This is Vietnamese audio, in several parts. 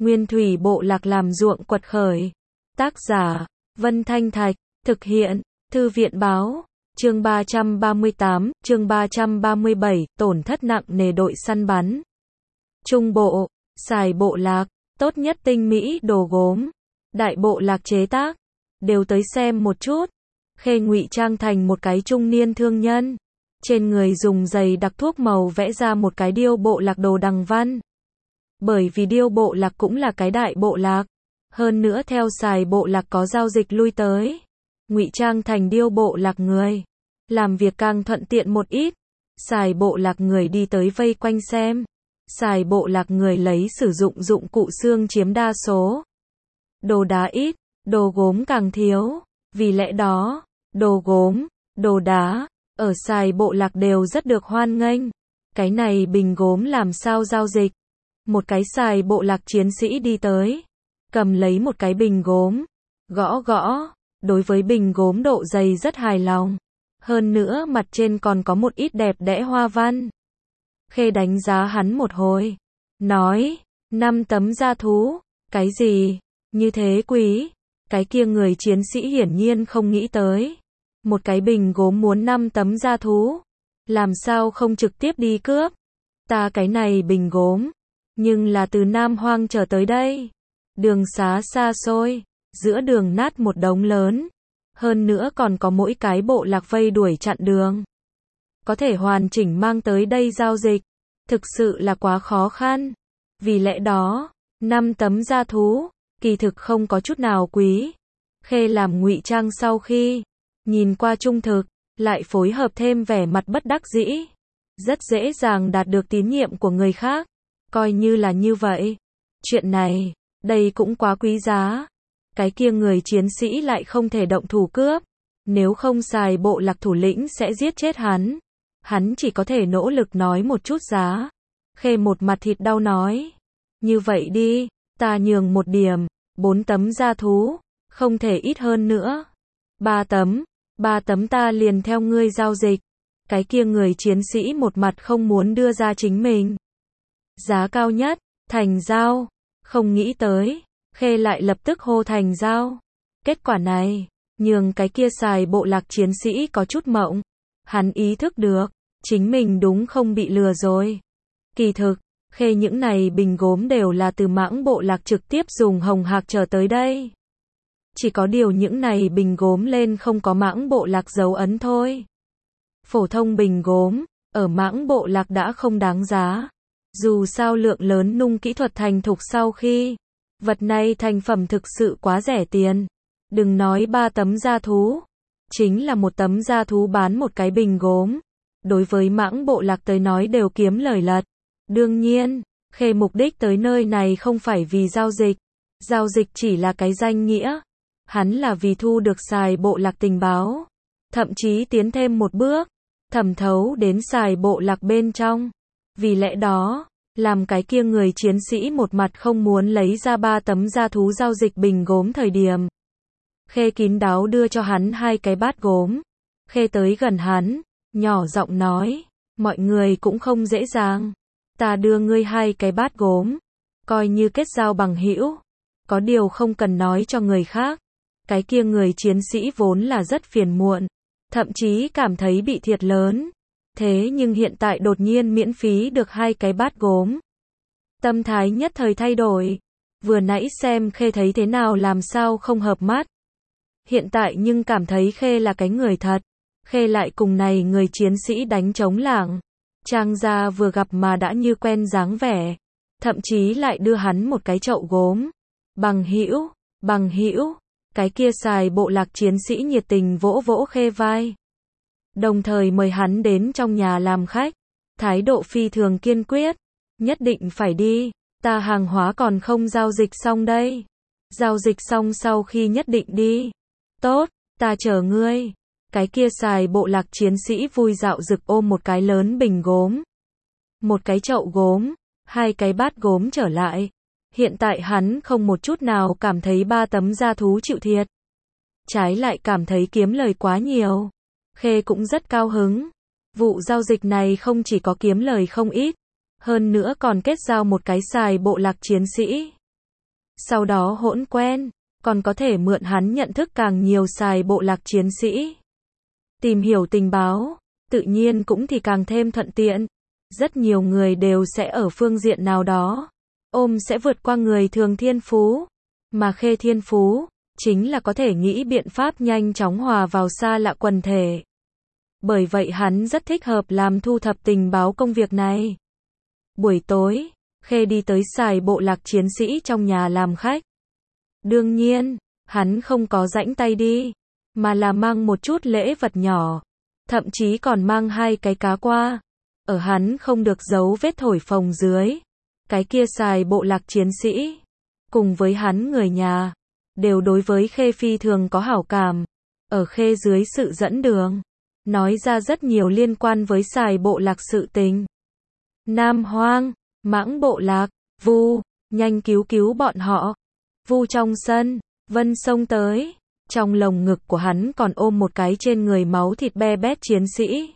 Nguyên thủy bộ lạc làm ruộng quật khởi. Tác giả, Vân Thanh Thạch, thực hiện, Thư viện Báo, chương 338, chương 337, tổn thất nặng nề đội săn bắn. Trung bộ, xài bộ lạc, tốt nhất tinh mỹ đồ gốm, đại bộ lạc chế tác, đều tới xem một chút. Khê ngụy trang thành một cái trung niên thương nhân, trên người dùng giày đặc thuốc màu vẽ ra một cái điêu bộ lạc đồ đằng văn. Bởi vì điêu bộ lạc cũng là cái đại bộ lạc, hơn nữa theo xài bộ lạc có giao dịch lui tới, ngụy trang thành điêu bộ lạc người, làm việc càng thuận tiện một ít. Xài bộ lạc người đi tới vây quanh xem, xài bộ lạc người lấy sử dụng dụng cụ xương chiếm đa số. Đồ đá ít, đồ gốm càng thiếu, vì lẽ đó, đồ gốm, đồ đá, ở xài bộ lạc đều rất được hoan nghênh. Cái này bình gốm làm sao giao dịch? Một cái xài bộ lạc chiến sĩ đi tới, cầm lấy một cái bình gốm, gõ gõ, đối với bình gốm độ dày rất hài lòng. Hơn nữa mặt trên còn có một ít đẹp đẽ hoa văn. Khê đánh giá hắn một hồi, nói, 5 tấm da thú, cái gì, như thế quý? Cái kia người chiến sĩ hiển nhiên không nghĩ tới. Một cái bình gốm muốn 5 tấm da thú, làm sao không trực tiếp đi cướp? Ta cái này bình gốm, nhưng là từ Nam Hoang trở tới đây. Đường xá xa xôi, giữa đường nát một đống lớn. Hơn nữa còn có mỗi cái bộ lạc vây đuổi chặn đường. Có thể hoàn chỉnh mang tới đây giao dịch, thực sự là quá khó khăn. Vì lẽ đó, 5 tấm da thú, kỳ thực không có chút nào quý. Khê làm ngụy trang sau khi nhìn qua trung thực, lại phối hợp thêm vẻ mặt bất đắc dĩ, rất dễ dàng đạt được tín nhiệm của người khác. Coi như là như vậy. Chuyện này, đây cũng quá quý giá. Cái kia người chiến sĩ lại không thể động thủ cướp. Nếu không xài bộ lạc thủ lĩnh sẽ giết chết hắn. Hắn chỉ có thể nỗ lực nói một chút giá. Khê một mặt thịt đau nói. Như vậy đi, ta nhường một điểm, 4 tấm da thú, không thể ít hơn nữa. 3 tấm ta liền theo ngươi giao dịch. Cái kia người chiến sĩ một mặt không muốn đưa ra chính mình giá cao nhất, thành giao. Không nghĩ tới, Khê lại lập tức hô thành giao. Kết quả này, nhường cái kia xài bộ lạc chiến sĩ có chút mộng. Hắn ý thức được, chính mình đúng không bị lừa rồi. Kỳ thực, Khê những này bình gốm đều là từ Mãng bộ lạc trực tiếp dùng hồng hạc trở tới đây. Chỉ có điều những này bình gốm lên không có Mãng bộ lạc dấu ấn thôi. Phổ thông bình gốm, ở Mãng bộ lạc đã không đáng giá. Dù sao lượng lớn nung kỹ thuật thành thục sau khi, vật này thành phẩm thực sự quá rẻ tiền. Đừng nói 3 tấm da thú, chính là 1 tấm da thú bán một cái bình gốm. Đối với Mãng bộ lạc tới nói đều kiếm lời lật. Đương nhiên, Khê mục đích tới nơi này không phải vì giao dịch. Giao dịch chỉ là cái danh nghĩa. Hắn là vì thu được xài bộ lạc tình báo. Thậm chí tiến thêm một bước, thẩm thấu đến xài bộ lạc bên trong. Vì lẽ đó, làm cái kia người chiến sĩ một mặt không muốn lấy ra 3 tấm da thú giao dịch bình gốm thời điểm. Khê kín đáo đưa cho hắn 2 cái bát gốm. Khê tới gần hắn, nhỏ giọng nói, mọi người cũng không dễ dàng. Ta đưa ngươi 2 cái bát gốm, coi như kết giao bằng hữu. Có điều không cần nói cho người khác. Cái kia người chiến sĩ vốn là rất phiền muộn, thậm chí cảm thấy bị thiệt lớn. Thế nhưng hiện tại đột nhiên miễn phí được 2 cái bát gốm. Tâm thái nhất thời thay đổi. Vừa nãy xem Khê thấy thế nào làm sao không hợp mắt. Hiện tại nhưng cảm thấy Khê là cái người thật. Khê lại cùng này người chiến sĩ đánh trống lảng. Trang gia vừa gặp mà đã như quen dáng vẻ. Thậm chí lại đưa hắn một cái chậu gốm. Bằng hữu. Cái kia xài bộ lạc chiến sĩ nhiệt tình vỗ vỗ Khê vai. Đồng thời mời hắn đến trong nhà làm khách. Thái độ phi thường kiên quyết. Nhất định phải đi. Ta hàng hóa còn không giao dịch xong đây. Giao dịch xong sau khi nhất định đi. Tốt, ta chờ ngươi. Cái kia xài bộ lạc chiến sĩ vui dạo rực ôm một cái lớn bình gốm. Một cái chậu gốm. 2 cái bát gốm trở lại. Hiện tại hắn không một chút nào cảm thấy 3 tấm da thú chịu thiệt. Trái lại cảm thấy kiếm lời quá nhiều. Khê cũng rất cao hứng. Vụ giao dịch này không chỉ có kiếm lời không ít, hơn nữa còn kết giao một cái xài bộ lạc chiến sĩ. sau đó hỗn quen, còn có thể mượn hắn nhận thức càng nhiều xài bộ lạc chiến sĩ. Tìm hiểu tình báo, tự nhiên cũng thì càng thêm thuận tiện. Rất nhiều người đều sẽ ở phương diện nào đó, sẽ vượt qua người thường thiên phú. Mà Khê thiên phú, chính là có thể nghĩ biện pháp nhanh chóng hòa vào xa lạ quần thể. Bởi vậy hắn rất thích hợp làm thu thập tình báo công việc này. Buổi tối, Khê đi tới xài bộ lạc chiến sĩ trong nhà làm khách. Đương nhiên, hắn không có rãnh tay đi, mà là mang một chút lễ vật nhỏ, thậm chí còn mang 2 cái cá qua. Ở hắn không được giấu vết thổi phồng dưới, cái kia xài bộ lạc chiến sĩ, cùng với hắn người nhà, đều đối với Khê phi thường có hảo cảm. Ở Khê dưới sự dẫn đường, nói ra rất nhiều liên quan với xài bộ lạc sự tình. Nam Hoang, Mãng bộ lạc, Vu, nhanh cứu bọn họ. Vu trong sân, Vân xông tới, trong lồng ngực của hắn còn ôm một cái trên người máu thịt be bét chiến sĩ.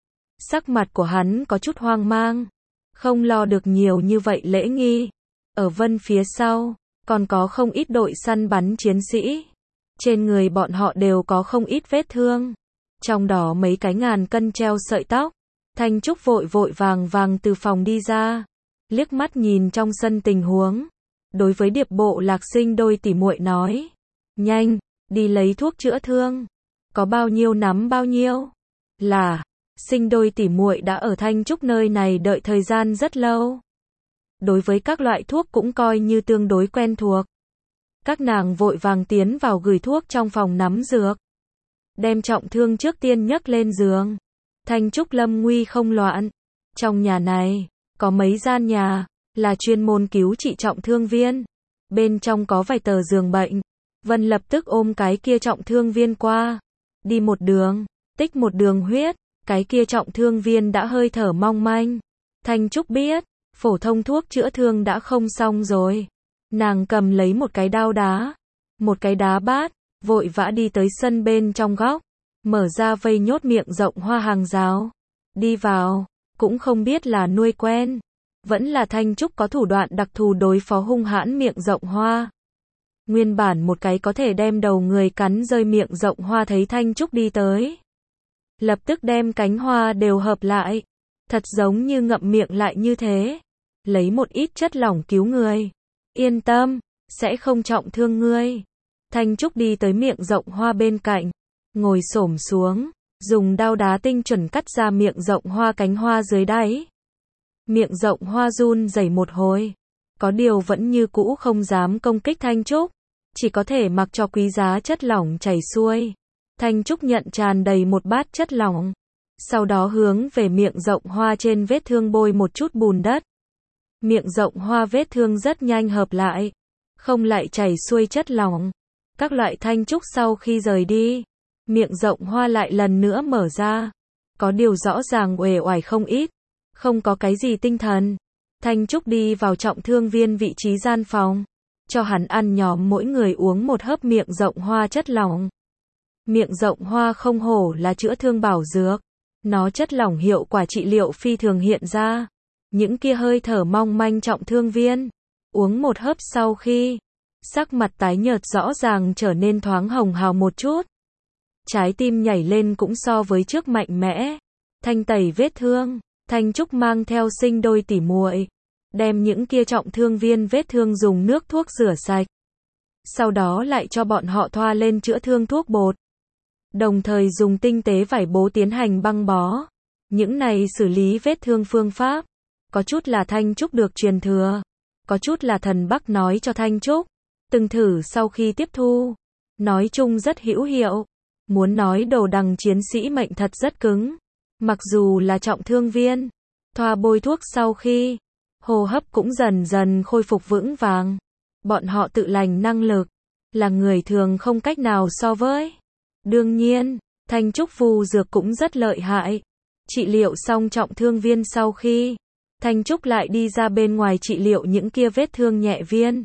Sắc mặt của hắn có chút hoang mang, không lo được nhiều như vậy lễ nghi. Ở Vân phía sau, còn có không ít đội săn bắn chiến sĩ. Trên người bọn họ đều có không ít vết thương, trong đó mấy cái ngàn cân treo sợi tóc. Thanh Trúc vội vàng từ phòng đi ra, liếc mắt nhìn trong sân tình huống, đối với Điệp bộ lạc sinh đôi tỉ muội nói: "Nhanh, đi lấy thuốc chữa thương, có bao nhiêu nắm bao nhiêu." Là, sinh đôi tỉ muội đã ở Thanh Trúc nơi này đợi thời gian rất lâu. Đối với các loại thuốc cũng coi như tương đối quen thuộc. Các nàng vội vàng tiến vào gửi thuốc trong phòng nắm dược, đem trọng thương trước tiên nhấc lên giường. Thanh Trúc lâm nguy không loạn. Trong nhà này, có mấy gian nhà, là chuyên môn cứu trị trọng thương viên. Bên trong có vài tờ giường bệnh. Vân lập tức ôm cái kia trọng thương viên qua. Đi một đường, tích một đường huyết, cái kia trọng thương viên đã hơi thở mong manh. Thanh Trúc biết, phổ thông thuốc chữa thương đã không xong rồi. Nàng cầm lấy một cái đao đá, một cái đá bát, vội vã đi tới sân bên trong góc, mở ra vây nhốt miệng rộng hoa hàng rào. Đi vào, cũng không biết là nuôi quen, vẫn là Thanh Trúc có thủ đoạn đặc thù đối phó hung hãn miệng rộng hoa. Nguyên bản một cái có thể đem đầu người cắn rơi miệng rộng hoa thấy Thanh Trúc đi tới, lập tức đem cánh hoa đều hợp lại, thật giống như ngậm miệng lại như thế, lấy một ít chất lỏng cứu người. Yên tâm, sẽ không trọng thương ngươi. Thanh Trúc đi tới miệng rộng hoa bên cạnh, ngồi xổm xuống, dùng đao đá tinh chuẩn cắt ra miệng rộng hoa cánh hoa dưới đáy. Miệng rộng hoa run rẩy một hồi, có điều vẫn như cũ không dám công kích Thanh Trúc, chỉ có thể mặc cho quý giá chất lỏng chảy xuôi. Thanh Trúc nhận tràn đầy một bát chất lỏng, sau đó hướng về miệng rộng hoa trên vết thương bôi một chút bùn đất. Miệng rộng hoa vết thương rất nhanh hợp lại, không lại chảy xuôi chất lỏng. Các loại Thanh Trúc sau khi rời đi, miệng rộng hoa lại lần nữa mở ra, có điều rõ ràng uể oải không ít, không có cái gì tinh thần. Thanh Trúc đi vào trọng thương viên vị trí gian phòng, cho hắn ăn nhóm mỗi người uống một hớp miệng rộng hoa chất lỏng. Miệng rộng hoa không hổ là chữa thương bảo dược, nó chất lỏng hiệu quả trị liệu phi thường hiện ra. Những kia hơi thở mong manh trọng thương viên, uống một hớp sau khi, sắc mặt tái nhợt rõ ràng trở nên thoáng hồng hào một chút. Trái tim nhảy lên cũng so với trước mạnh mẽ. Thanh tẩy vết thương, Thanh Trúc mang theo sinh đôi tỉ muội, đem những kia trọng thương viên vết thương dùng nước thuốc rửa sạch. Sau đó lại cho bọn họ thoa lên chữa thương thuốc bột. Đồng thời dùng tinh tế vải bố tiến hành băng bó. Những này xử lý vết thương phương pháp, có chút là Thanh Trúc được truyền thừa, có chút là Thần Bắc nói cho Thanh Trúc, từng thử sau khi tiếp thu, nói chung rất hữu hiệu. Muốn nói đồ đằng chiến sĩ mệnh thật rất cứng, mặc dù là trọng thương viên, thoa bôi thuốc sau khi, hô hấp cũng dần dần khôi phục vững vàng. Bọn họ tự lành năng lực, là người thường không cách nào so với. Đương nhiên, Thanh Trúc phù dược cũng rất lợi hại. Trị liệu xong trọng thương viên sau khi, Thanh Trúc lại đi ra bên ngoài trị liệu những kia vết thương nhẹ viên.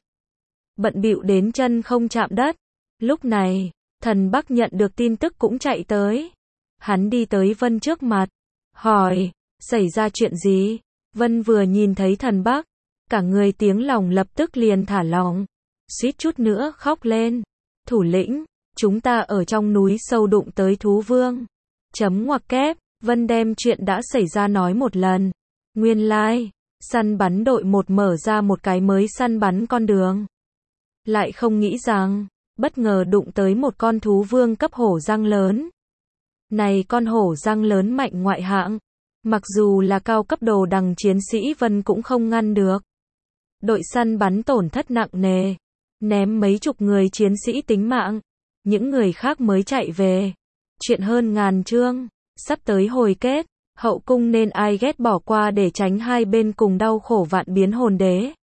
Bận bịu đến chân không chạm đất. Lúc này, Thần Bắc nhận được tin tức cũng chạy tới. Hắn đi tới Vân trước mặt, hỏi, xảy ra chuyện gì? Vân vừa nhìn thấy Thần Bắc, cả người tiếng lòng lập tức liền thả lỏng. suýt chút nữa khóc lên. Thủ lĩnh, chúng ta ở trong núi sâu đụng tới thú vương. Chấm ngoặc kép, Vân đem chuyện đã xảy ra nói một lần. Nguyên lai, săn bắn đội một mở ra một cái mới săn bắn con đường. Lại không nghĩ rằng, bất ngờ đụng tới một con thú vương cấp hổ răng lớn. Này con hổ răng lớn mạnh ngoại hạng, mặc dù là cao cấp đồ đằng chiến sĩ Vân cũng không ngăn được. Đội săn bắn tổn thất nặng nề, ném mấy chục người chiến sĩ tính mạng, những người khác mới chạy về. Chuyện hơn ngàn chương, sắp tới hồi kết, hậu cung nên ai ghét bỏ qua để tránh hai bên cùng đau khổ vạn biến hồn đế.